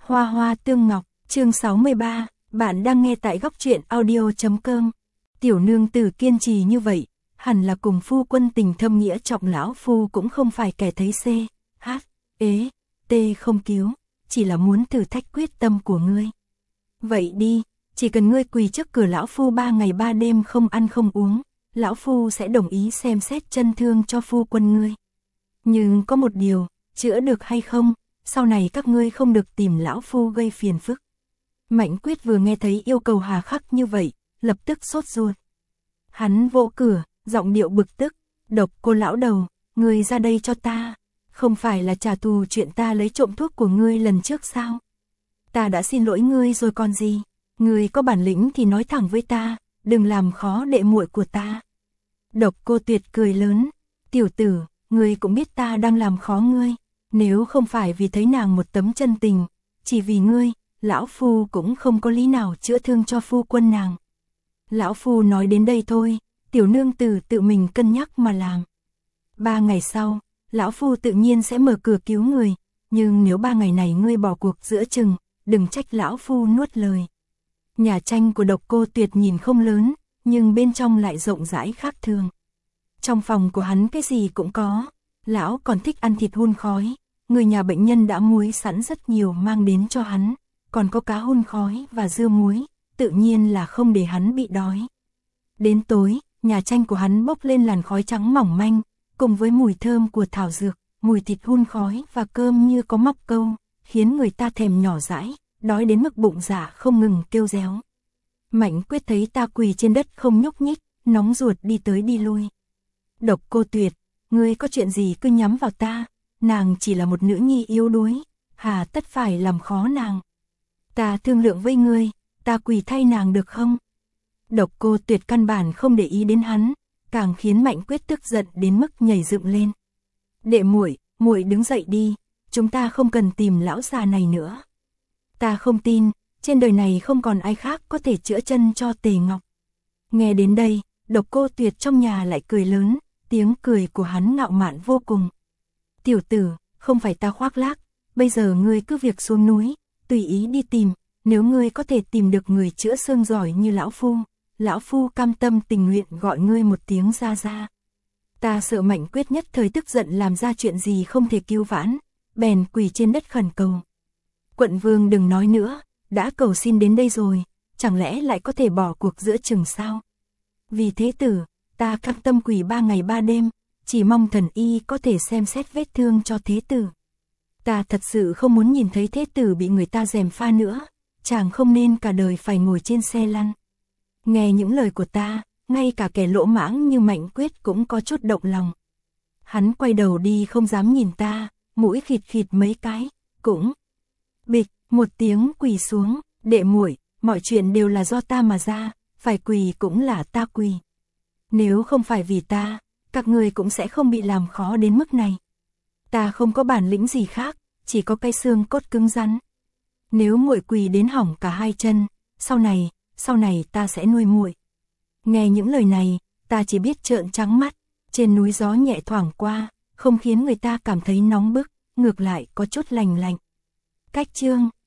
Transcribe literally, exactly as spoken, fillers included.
Hoa hoa tương ngọc, chương sáu mươi ba, bạn đang nghe tại góc truyện audio chấm com. Tiểu nương tử kiên trì như vậy, hẳn là cùng phu quân tình thâm nghĩa trọng, lão phu cũng không phải kẻ thấy c, h, ế, t không cứu, chỉ là muốn thử thách quyết tâm của ngươi. Vậy đi, chỉ cần ngươi quỳ trước cửa lão phu ba ngày ba đêm không ăn không uống, lão phu sẽ đồng ý xem xét chân thương cho phu quân ngươi. Nhưng có một điều, chữa được hay không, sau này các ngươi không được tìm lão phu gây phiền phức. Mạnh Quyết vừa nghe thấy yêu cầu hà khắc như vậy, lập tức sốt ruột. Hắn vỗ cửa, giọng điệu bực tức, Độc Cô lão đầu, ngươi ra đây cho ta, không phải là trả thù chuyện ta lấy trộm thuốc của ngươi lần trước sao? Ta đã xin lỗi ngươi rồi còn gì, ngươi có bản lĩnh thì nói thẳng với ta, đừng làm khó đệ muội của ta. Độc Cô Tuyệt cười lớn, tiểu tử, ngươi cũng biết ta đang làm khó ngươi, nếu không phải vì thấy nàng một tấm chân tình, chỉ vì ngươi, lão phu cũng không có lý nào chữa thương cho phu quân nàng. Lão phu nói đến đây thôi, tiểu nương tử tự mình cân nhắc mà làm. Ba ngày sau, lão phu tự nhiên sẽ mở cửa cứu người, nhưng nếu ba ngày này ngươi bỏ cuộc giữa chừng, đừng trách lão phu nuốt lời. Nhà tranh của Độc Cô Tuyệt nhìn không lớn, nhưng bên trong lại rộng rãi khác thường. Trong phòng của hắn cái gì cũng có, lão còn thích ăn thịt hun khói, người nhà bệnh nhân đã muối sẵn rất nhiều mang đến cho hắn, còn có cá hun khói và dưa muối, tự nhiên là không để hắn bị đói. Đến tối, nhà tranh của hắn bốc lên làn khói trắng mỏng manh, cùng với mùi thơm của thảo dược, mùi thịt hun khói và cơm như có móc câu, khiến người ta thèm nhỏ dãi, đói đến mức bụng dạ không ngừng kêu réo. Mạnh Quyết thấy ta quỳ trên đất không nhúc nhích, nóng ruột đi tới đi lui. Độc Cô Tuyệt, ngươi có chuyện gì cứ nhắm vào ta, nàng chỉ là một nữ nhi yếu đuối, hà tất phải làm khó nàng. Ta thương lượng với ngươi, ta quỳ thay nàng được không? Độc Cô Tuyệt căn bản không để ý đến hắn, càng khiến Mạnh Quyết tức giận đến mức nhảy dựng lên. Đệ muội, muội đứng dậy đi, chúng ta không cần tìm lão già này nữa. Ta không tin, trên đời này không còn ai khác có thể chữa chân cho Tề Ngọc. Nghe đến đây, Độc Cô Tuyệt trong nhà lại cười lớn, tiếng cười của hắn ngạo mạn vô cùng. Tiểu tử, không phải ta khoác lác, bây giờ ngươi cứ việc xuống núi, tùy ý đi tìm, nếu ngươi có thể tìm được người chữa xương giỏi như lão phu, lão phu cam tâm tình nguyện gọi ngươi một tiếng ra ra. Ta sợ Mạnh Quyết nhất thời tức giận làm ra chuyện gì không thể cứu vãn, bèn quỳ trên đất khẩn cầu. Quận vương đừng nói nữa, đã cầu xin đến đây rồi, chẳng lẽ lại có thể bỏ cuộc giữa chừng sao? Vì thế tử, ta cam tâm quỳ ba ngày ba đêm, chỉ mong thần y có thể xem xét vết thương cho thế tử. Ta thật sự không muốn nhìn thấy thế tử bị người ta gièm pha nữa, chàng không nên cả đời phải ngồi trên xe lăn. Nghe những lời của ta, ngay cả kẻ lỗ mãng như Mạnh Quyết cũng có chút động lòng. Hắn quay đầu đi không dám nhìn ta, mũi khịt khịt mấy cái, cũng bịch, một tiếng quỳ xuống, đệ muội, mọi chuyện đều là do ta mà ra, phải quỳ cũng là ta quỳ. Nếu không phải vì ta, các người cũng sẽ không bị làm khó đến mức này. Ta không có bản lĩnh gì khác, chỉ có cái xương cốt cứng rắn. Nếu muội quỳ đến hỏng cả hai chân, sau này, sau này ta sẽ nuôi muội. Nghe những lời này, ta chỉ biết trợn trắng mắt, trên núi gió nhẹ thoảng qua, không khiến người ta cảm thấy nóng bức, ngược lại có chút lành lạnh. Cách chương